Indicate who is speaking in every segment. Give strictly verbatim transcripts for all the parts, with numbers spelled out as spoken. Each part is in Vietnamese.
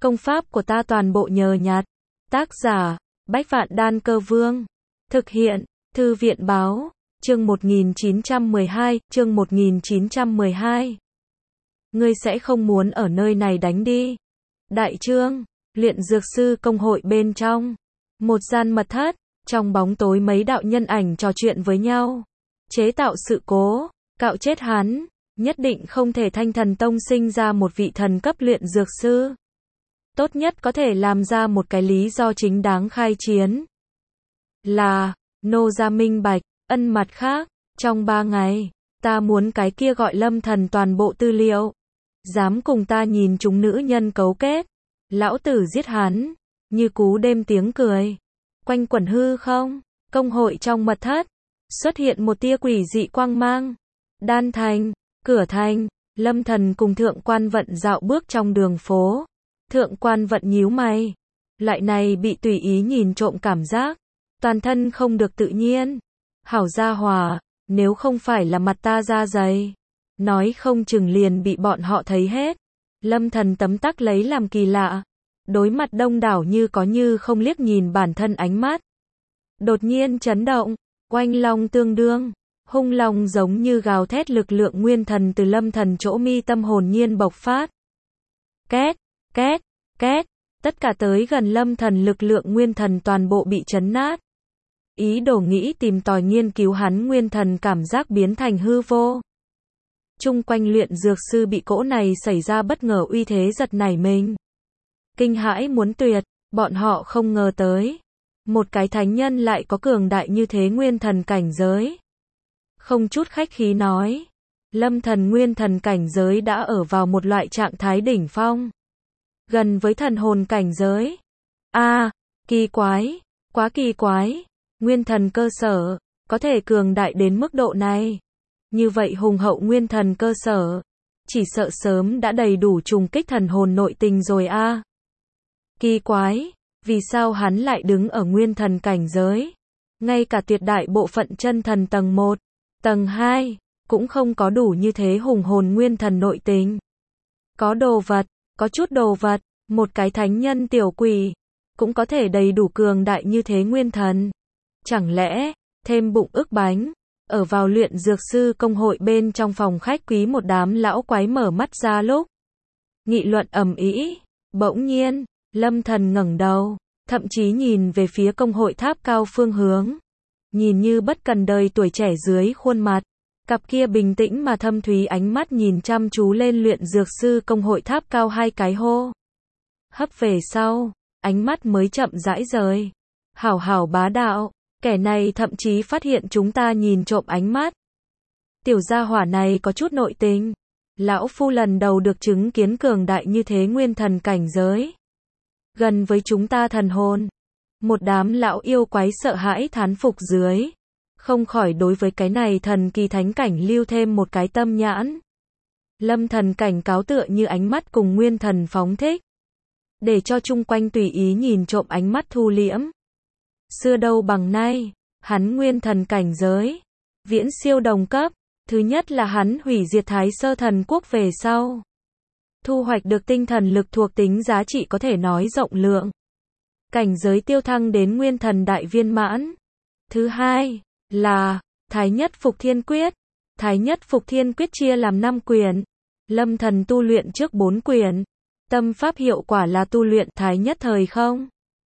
Speaker 1: Công pháp của ta toàn bộ nhờ nhặt. Tác giả, Bách Vạn Đan Cơ Vương. Thực hiện, Thư viện Báo, chương một nghìn chín trăm mười hai, chương một nghìn chín trăm mười hai. Ngươi sẽ không muốn ở nơi này đánh đi. Đại trương, luyện dược sư công hội bên trong. Một gian mật thất, trong bóng tối mấy đạo nhân ảnh trò chuyện với nhau. Chế tạo sự cố, cạo chết hắn, nhất định không thể Thanh Thần Tông sinh ra một vị thần cấp luyện dược sư. Tốt nhất có thể làm ra một cái lý do chính đáng khai chiến. Là, nô gia minh bạch, ân mặt khác, trong ba ngày, ta muốn cái kia gọi Lâm Thần toàn bộ tư liệu. Dám cùng ta nhìn chúng nữ nhân cấu kết, lão tử giết hắn, như cú đêm tiếng cười. Quanh quẩn hư không, công hội trong mật thất, xuất hiện một tia quỷ dị quang mang. Đan thành, cửa thành, Lâm Thần cùng Thượng Quan Vận dạo bước trong đường phố. Thượng Quan Vận nhíu mày, loại này bị tùy ý nhìn trộm cảm giác, toàn thân không được tự nhiên. Hảo gia hòa, nếu không phải là mặt ta da dày, nói không chừng liền bị bọn họ thấy hết. Lâm Thần tấm tắc lấy làm kỳ lạ, đối mặt đông đảo như có như không liếc nhìn bản thân ánh mắt. Đột nhiên chấn động, oanh long tương đương, hung long giống như gào thét lực lượng nguyên thần từ Lâm Thần chỗ mi tâm hồn nhiên bộc phát. Két, két, két, tất cả tới gần Lâm Thần lực lượng nguyên thần toàn bộ bị chấn nát. Ý đồ nghĩ tìm tòi nghiên cứu hắn nguyên thần cảm giác biến thành hư vô. Chung quanh luyện dược sư bị cỗ này xảy ra bất ngờ uy thế giật nảy mình. Kinh hãi muốn tuyệt, bọn họ không ngờ tới. Một cái thánh nhân lại có cường đại như thế nguyên thần cảnh giới. Không chút khách khí nói, Lâm Thần nguyên thần cảnh giới đã ở vào một loại trạng thái đỉnh phong. Gần với thần hồn cảnh giới. A, à, kỳ quái, quá kỳ quái. Nguyên thần cơ sở, có thể cường đại đến mức độ này. Như vậy hùng hậu nguyên thần cơ sở, chỉ sợ sớm đã đầy đủ trùng kích thần hồn nội tình rồi a. À. Kỳ quái, vì sao hắn lại đứng ở nguyên thần cảnh giới? Ngay cả tuyệt đại bộ phận chân thần tầng một, tầng hai, cũng không có đủ như thế hùng hồn nguyên thần nội tình. Có đồ vật, có chút đồ vật, một cái thánh nhân tiểu quỷ, cũng có thể đầy đủ cường đại như thế nguyên thần. Chẳng lẽ, thêm bụng ức bánh, ở vào luyện dược sư công hội bên trong phòng khách quý một đám lão quái mở mắt ra lúc. Nghị luận ầm ĩ, bỗng nhiên, Lâm Thần ngẩng đầu, thậm chí nhìn về phía công hội tháp cao phương hướng. Nhìn như bất cần đời tuổi trẻ dưới khuôn mặt, cặp kia bình tĩnh mà thâm thúy ánh mắt nhìn chăm chú lên luyện dược sư công hội tháp cao hai cái hô. Hấp về sau, ánh mắt mới chậm rãi rời. Hảo hảo bá đạo, kẻ này thậm chí phát hiện chúng ta nhìn trộm ánh mắt. Tiểu gia hỏa này có chút nội tình. Lão phu lần đầu được chứng kiến cường đại như thế nguyên thần cảnh giới. Gần với chúng ta thần hồn. Một đám lão yêu quái sợ hãi thán phục dưới. Không khỏi đối với cái này thần kỳ thánh cảnh lưu thêm một cái tâm nhãn. Lâm Thần cảnh cáo tựa như ánh mắt cùng nguyên thần phóng thích. Để cho chung quanh tùy ý nhìn trộm ánh mắt thu liễm. Xưa đâu bằng nay, hắn nguyên thần cảnh giới. Viễn siêu đồng cấp. Thứ nhất là hắn hủy diệt Thái Sơ Thần Quốc về sau. Thu hoạch được tinh thần lực thuộc tính giá trị có thể nói rộng lượng. Cảnh giới tiêu thăng đến nguyên thần đại viên mãn. Thứ hai là Thái Nhất Phục Thiên Quyết. Thái Nhất Phục Thiên Quyết chia làm năm quyển. Lâm Thần tu luyện trước bốn quyển. Tâm pháp hiệu quả là tu luyện Thái Nhất Thời Không.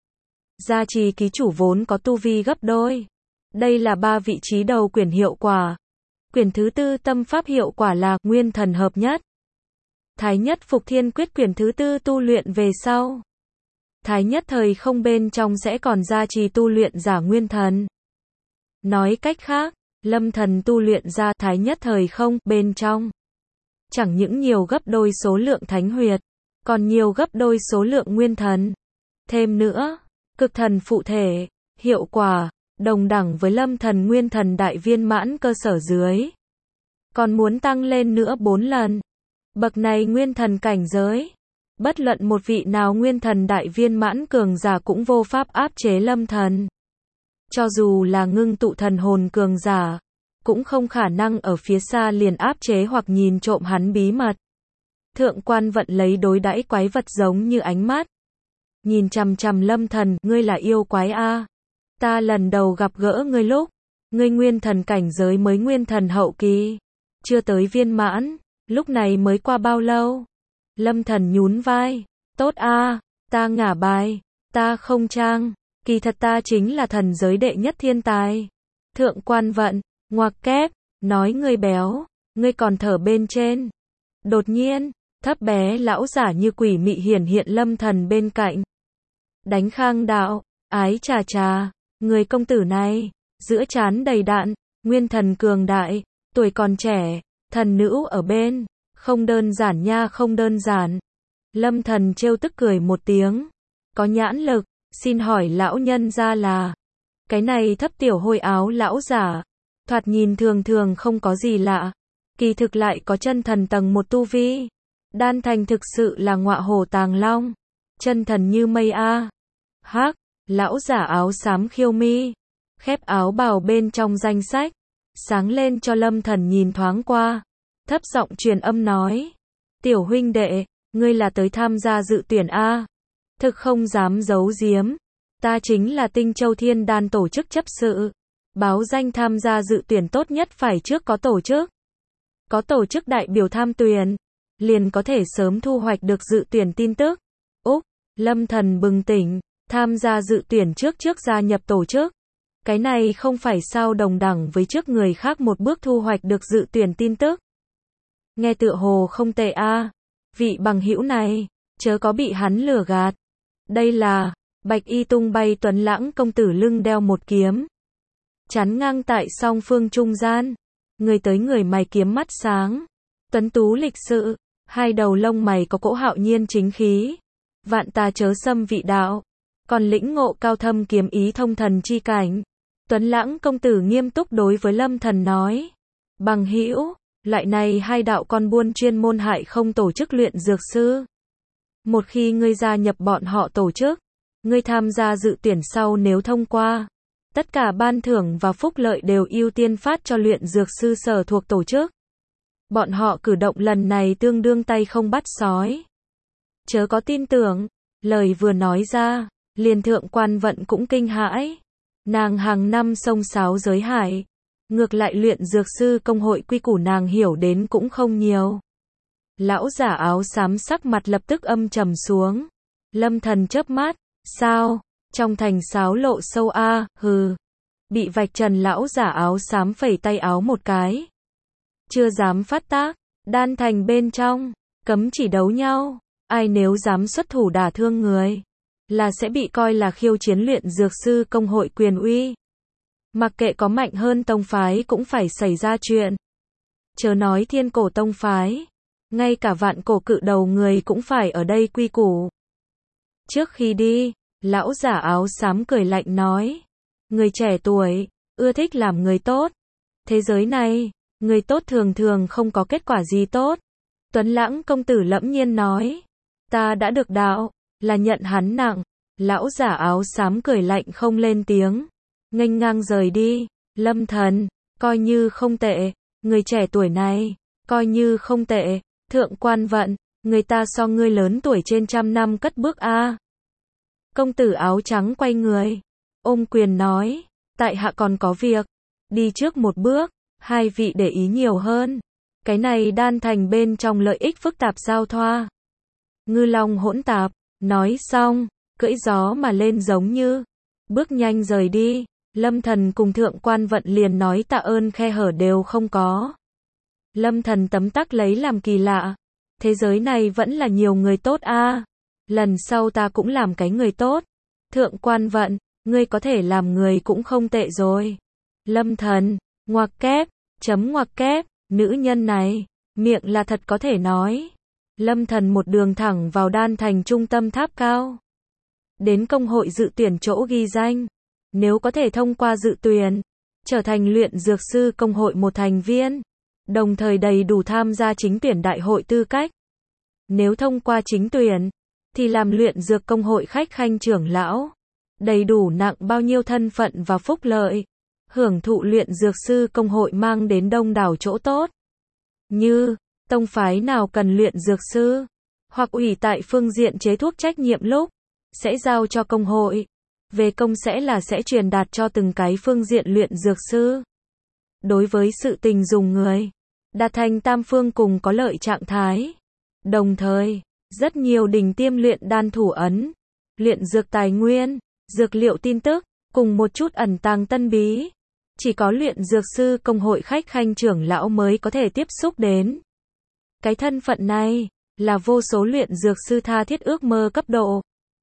Speaker 1: Gia trì ký chủ vốn có tu vi gấp đôi. Đây là ba vị trí đầu quyển hiệu quả. Quyển thứ tư tâm pháp hiệu quả là Nguyên Thần Hợp Nhất. Thái Nhất Phục Thiên Quyết quyển thứ tư tu luyện về sau. Thái Nhất Thời Không bên trong sẽ còn gia trì tu luyện giả nguyên thần. Nói cách khác, Lâm Thần tu luyện ra Thái Nhất Thời Không bên trong. Chẳng những nhiều gấp đôi số lượng thánh huyệt, còn nhiều gấp đôi số lượng nguyên thần. Thêm nữa, cực thần phụ thể, hiệu quả, đồng đẳng với Lâm Thần nguyên thần đại viên mãn cơ sở dưới. Còn muốn tăng lên nữa bốn lần. Bậc này nguyên thần cảnh giới. Bất luận một vị nào nguyên thần đại viên mãn cường giả cũng vô pháp áp chế Lâm Thần. Cho dù là ngưng tụ thần hồn cường giả, cũng không khả năng ở phía xa liền áp chế hoặc nhìn trộm hắn bí mật. Thượng Quan Vận lấy đối đãi quái vật giống như ánh mắt. Nhìn chằm chằm Lâm Thần, ngươi là yêu quái a? Ta lần đầu gặp gỡ ngươi lúc, ngươi nguyên thần cảnh giới mới nguyên thần hậu kỳ, chưa tới viên mãn, lúc này mới qua bao lâu? Lâm Thần nhún vai, tốt a, ta ngả bài, ta không trang, kỳ thật ta chính là thần giới đệ nhất thiên tài. Thượng Quan Vận, ngoặc kép, nói ngươi béo, ngươi còn thở bên trên. Đột nhiên, thấp bé lão giả như quỷ mị hiển hiện Lâm Thần bên cạnh. Đánh khang đạo, ái trà trà, người công tử này, giữa trán đầy đạn, nguyên thần cường đại, tuổi còn trẻ, thần nữ ở bên, không đơn giản nha, không đơn giản. Lâm Thần trêu tức cười một tiếng, có nhãn lực, xin hỏi lão nhân ra là, cái này thấp tiểu hôi áo lão giả, thoạt nhìn thường thường không có gì lạ, kỳ thực lại có chân thần tầng một tu vi, đan thành thực sự là ngọa hổ tàng long, chân thần như mây a. Hắc, lão giả áo xám khiêu mi, khép áo bào bên trong danh sách, sáng lên cho Lâm Thần nhìn thoáng qua, thấp giọng truyền âm nói, tiểu huynh đệ, ngươi là tới tham gia dự tuyển a? Thực không dám giấu giếm, ta chính là Tinh Châu Thiên Đan tổ chức chấp sự, báo danh tham gia dự tuyển tốt nhất phải trước có tổ chức, có tổ chức đại biểu tham tuyển, liền có thể sớm thu hoạch được dự tuyển tin tức. Úc, Lâm Thần bừng tỉnh, tham gia dự tuyển trước trước gia nhập tổ chức. Cái này không phải sao đồng đẳng với trước người khác một bước thu hoạch được dự tuyển tin tức. Nghe tựa hồ không tệ a, vị bằng hữu này, chớ có bị hắn lừa gạt. Đây là, bạch y tung bay tuấn lãng công tử lưng đeo một kiếm. Chắn ngang tại song phương trung gian. Người tới người mày kiếm mắt sáng. Tuấn tú lịch sự, hai đầu lông mày có cỗ hạo nhiên chính khí. Vạn tà chớ xâm vị đạo. Còn lĩnh ngộ cao thâm kiếm ý thông thần chi cảnh. Tuấn lãng công tử nghiêm túc đối với Lâm Thần nói. Bằng hữu, loại này hai đạo con buôn chuyên môn hại không tổ chức luyện dược sư. Một khi ngươi gia nhập bọn họ tổ chức, ngươi tham gia dự tuyển sau nếu thông qua, tất cả ban thưởng và phúc lợi đều ưu tiên phát cho luyện dược sư sở thuộc tổ chức. Bọn họ cử động lần này tương đương tay không bắt sói. Chớ có tin tưởng, lời vừa nói ra, liền Thượng Quan Vận cũng kinh hãi. Nàng hàng năm xông xáo giới hải, ngược lại luyện dược sư công hội quy củ nàng hiểu đến cũng không nhiều. Lão giả áo xám sắc mặt lập tức âm trầm xuống. Lâm Thần chớp mắt, sao, trong thành sáo lộ sâu a, hừ. Bị vạch trần lão giả áo xám phẩy tay áo một cái. Chưa dám phát tác, đan thành bên trong, cấm chỉ đấu nhau, ai nếu dám xuất thủ đả thương người, là sẽ bị coi là khiêu chiến luyện dược sư công hội quyền uy. Mặc kệ có mạnh hơn tông phái cũng phải xảy ra chuyện. Chớ nói thiên cổ tông phái, ngay cả vạn cổ cự đầu người cũng phải ở đây quy củ. Trước khi đi, lão giả áo xám cười lạnh nói, người trẻ tuổi, ưa thích làm người tốt. Thế giới này, người tốt thường thường không có kết quả gì tốt. Tuấn lãng công tử lẫm nhiên nói, ta đã được đạo, là nhận hắn nặng. Lão giả áo xám cười lạnh không lên tiếng, nghênh ngang rời đi. Lâm Thần, coi như không tệ, người trẻ tuổi này, coi như không tệ. Thượng Quan Vận, người ta so ngươi lớn tuổi trên trăm năm cất bước a. Công tử áo trắng quay người, ôm quyền nói, tại hạ còn có việc, đi trước một bước, hai vị để ý nhiều hơn. Cái này đan thành bên trong lợi ích phức tạp giao thoa. Ngư long hỗn tạp, nói xong, cưỡi gió mà lên giống như, bước nhanh rời đi. Lâm Thần cùng Thượng Quan Vận liền nói tạ ơn khe hở đều không có. Lâm Thần tấm tắc lấy làm kỳ lạ. Thế giới này vẫn là nhiều người tốt a. Lần sau ta cũng làm cái người tốt. Thượng Quan Vận, ngươi có thể làm người cũng không tệ rồi. Lâm Thần, ngoặc kép, chấm ngoặc kép, nữ nhân này, miệng là thật có thể nói. Lâm Thần một đường thẳng vào đan thành trung tâm tháp cao. Đến công hội dự tuyển chỗ ghi danh. Nếu có thể thông qua dự tuyển, trở thành luyện dược sư công hội một thành viên, đồng thời đầy đủ tham gia chính tuyển đại hội tư cách. Nếu thông qua chính tuyển, thì làm luyện dược công hội khách khanh trưởng lão, đầy đủ nặng bao nhiêu thân phận và phúc lợi, hưởng thụ luyện dược sư công hội mang đến đông đảo chỗ tốt. Như, Tông phái nào cần luyện dược sư, hoặc ủy tại phương diện chế thuốc trách nhiệm lúc, sẽ giao cho công hội. Về công sẽ là sẽ truyền đạt cho từng cái phương diện luyện dược sư. Đối với sự tình dùng người, đạt thành tam phương cùng có lợi trạng thái. Đồng thời, rất nhiều đỉnh tiêm luyện đan thủ ấn, luyện dược tài nguyên, dược liệu tin tức, cùng một chút ẩn tàng tân bí. Chỉ có luyện dược sư công hội khách khanh trưởng lão mới có thể tiếp xúc đến. Cái thân phận này, là vô số luyện dược sư tha thiết ước mơ cấp độ.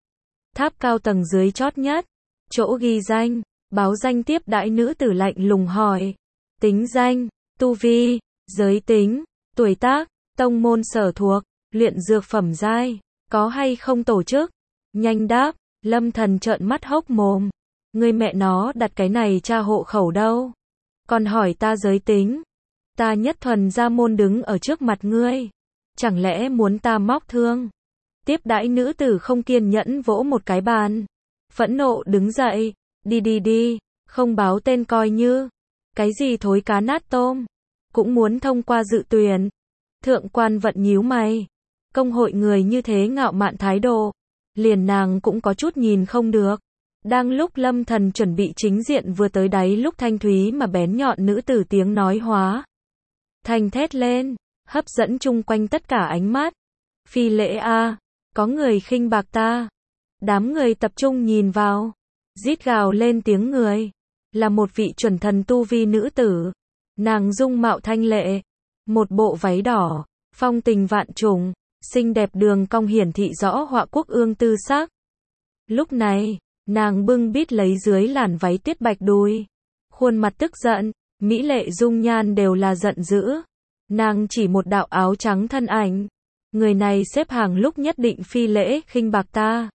Speaker 1: Tháp cao tầng dưới chót nhất, chỗ ghi danh, báo danh tiếp đãi nữ tử lạnh lùng hỏi. Tính danh, tu vi, giới tính, tuổi tác, tông môn sở thuộc, luyện dược phẩm giai, có hay không tổ chức. Nhanh đáp, Lâm Thần trợn mắt hốc mồm. Người mẹ nó đặt cái này tra hộ khẩu đâu? Còn hỏi ta giới tính. Ta nhất thuần gia môn đứng ở trước mặt ngươi. Chẳng lẽ muốn ta móc thương? Tiếp đãi nữ tử không kiên nhẫn vỗ một cái bàn. Phẫn nộ đứng dậy. Đi đi đi, không báo tên coi như. Cái gì thối cá nát tôm. Cũng muốn thông qua dự tuyển. Thượng quan Vận nhíu mày. Công hội người như thế ngạo mạn thái độ. Liền nàng cũng có chút nhìn không được. Đang lúc Lâm Thần chuẩn bị chính diện vừa tới đáy lúc thanh thúy mà bén nhọn nữ tử tiếng nói hóa thành thét lên, hấp dẫn chung quanh tất cả ánh mắt. Phi lễ a, có người khinh bạc ta. Đám người tập trung nhìn vào, rít gào lên tiếng người. Là một vị chuẩn thần tu vi nữ tử. Nàng dung mạo thanh lệ, một bộ váy đỏ, phong tình vạn trùng, xinh đẹp đường cong hiển thị rõ họa quốc ương tư sắc. Lúc này, nàng bưng bít lấy dưới làn váy tuyết bạch đùi, khuôn mặt tức giận, mỹ lệ dung nhan đều là giận dữ. Nàng chỉ một đạo áo trắng thân ảnh, người này xếp hàng lúc nhất định phi lễ khinh bạc ta.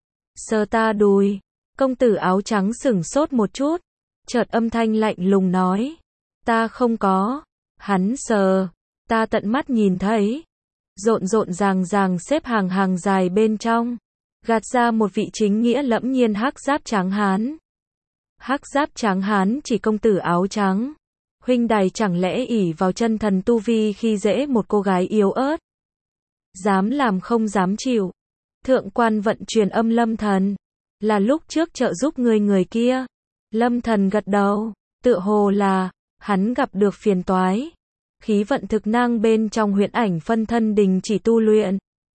Speaker 1: Sờ ta đùi, công tử áo trắng sửng sốt một chút, chợt âm thanh lạnh lùng nói, ta không có. Hắn sờ, ta tận mắt nhìn thấy. Rộn rộn ràng ràng xếp hàng hàng dài bên trong, gạt ra một vị chính nghĩa lẫm nhiên hắc giáp trắng hán. Hắc giáp trắng hán chỉ công tử áo trắng. Huynh đài chẳng lẽ ỷ vào chân thần tu vi khi dễ một cô gái yếu ớt. Dám làm không dám chịu. Thượng quan Vận truyền âm Lâm Thần. Là lúc trước trợ giúp người người kia. Lâm Thần gật đầu, tựa hồ là, hắn gặp được phiền toái. Khí vận thực năng bên trong huyễn ảnh phân thân đình chỉ tu luyện.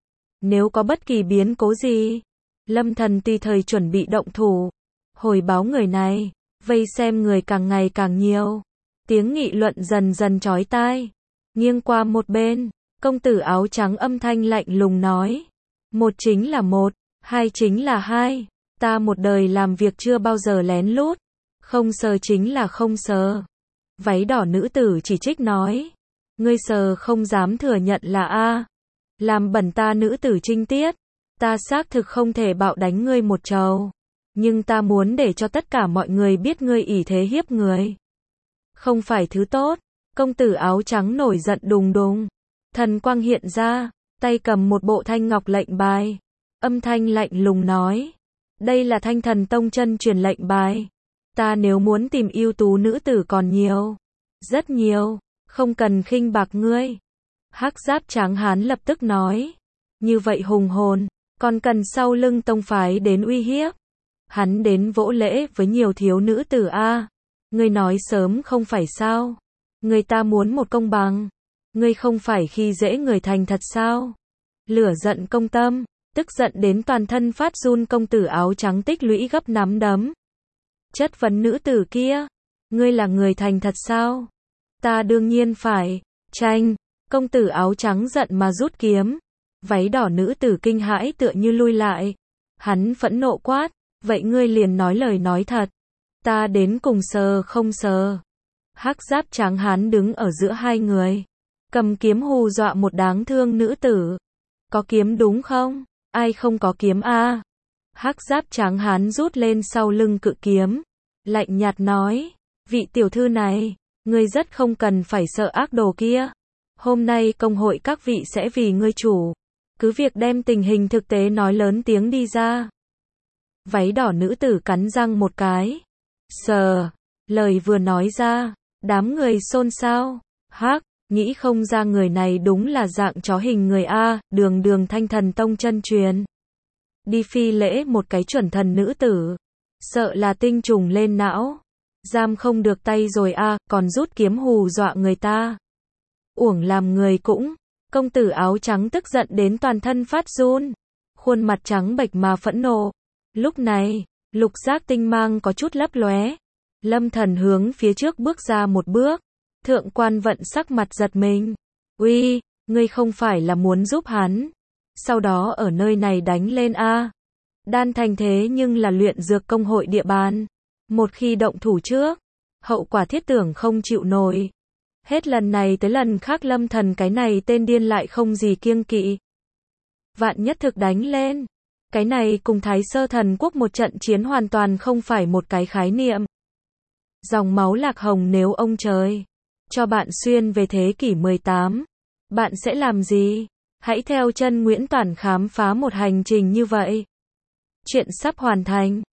Speaker 1: Nếu có bất kỳ biến cố gì, Lâm Thần tùy thời chuẩn bị động thủ. Hồi báo người này, vây xem người càng ngày càng nhiều. Tiếng nghị luận dần dần chói tai. Nghiêng qua một bên, công tử áo trắng âm thanh lạnh lùng nói. Một chính là một, hai chính là hai. Ta một đời làm việc chưa bao giờ lén lút. Không sờ chính là không sờ. Váy đỏ nữ tử chỉ trích nói. Ngươi sờ không dám thừa nhận là A. Làm bẩn ta nữ tử trinh tiết. Ta xác thực không thể bạo đánh ngươi một trầu. Nhưng ta muốn để cho tất cả mọi người biết ngươi ỷ thế hiếp người. Không phải thứ tốt. Công tử áo trắng nổi giận đùng đùng. Thần quang hiện ra, tay cầm một bộ thanh ngọc lệnh bài. Âm thanh lạnh lùng nói. Đây là Thanh Thần Tông chân truyền lệnh bài. Ta nếu muốn tìm ưu tú nữ tử còn nhiều. Rất nhiều. Không cần khinh bạc ngươi. Hắc giáp trắng hán lập tức nói. Như vậy hùng hồn, còn cần sau lưng tông phái đến uy hiếp. Hắn đến vỗ lễ với nhiều thiếu nữ tử A. Ngươi nói sớm không phải sao. Người ta muốn một công bằng. Ngươi không phải khi dễ người thành thật sao. Lửa giận công tâm, tức giận đến toàn thân phát run công tử áo trắng tích lũy gấp nắm đấm. Chất vấn nữ tử kia. Ngươi là người thành thật sao? Ta đương nhiên phải. Tranh. Công tử áo trắng giận mà rút kiếm. Váy đỏ nữ tử kinh hãi tựa như lui lại. Hắn phẫn nộ quát. Vậy ngươi liền nói lời nói thật. Ta đến cùng sờ không sờ. Hắc giáp trắng hán đứng ở giữa hai người. Cầm kiếm hù dọa một đáng thương nữ tử. Có kiếm đúng không? Ai không có kiếm a? Hắc giáp trắng hán rút lên sau lưng cự kiếm. Lạnh nhạt nói. Vị tiểu thư này. Ngươi rất không cần phải sợ ác đồ kia. Hôm nay công hội các vị sẽ vì ngươi chủ. Cứ việc đem tình hình thực tế nói lớn tiếng đi ra. Váy đỏ nữ tử cắn răng một cái. Sờ. Lời vừa nói ra. Đám người xôn xao. Hắc. nghĩ không ra người này đúng là dạng chó hình người A, đường đường Thanh Thần Tông chân truyền. Đi phi lễ một cái chuẩn thần nữ tử. Sợ là tinh trùng lên não. Giam không được tay rồi A, còn rút kiếm hù dọa người ta. Uổng làm người cũng. Công tử áo trắng tức giận đến toàn thân phát run. Khuôn mặt trắng bệch mà phẫn nộ. Lúc này, lục giác tinh mang có chút lấp lóe. Lâm Thần hướng phía trước bước ra một bước. Thượng quan vận sắc mặt giật mình. Uy, ngươi không phải là muốn giúp hắn. Sau đó ở nơi này đánh lên A. Đan Thành thế nhưng là luyện dược công hội địa bàn. Một khi động thủ trước, hậu quả thiết tưởng không chịu nổi. Hết lần này tới lần khác Lâm Thần cái này tên điên lại không gì kiêng kỵ. Vạn nhất thực đánh lên. Cái này cùng Thái Sơ Thần Quốc một trận chiến hoàn toàn không phải một cái khái niệm. Dòng máu lạc hồng nếu ông trời cho bạn xuyên về thế kỷ mười tám, bạn sẽ làm gì? Hãy theo chân Nguyễn Toản khám phá một hành trình như vậy. Chuyện sắp hoàn thành.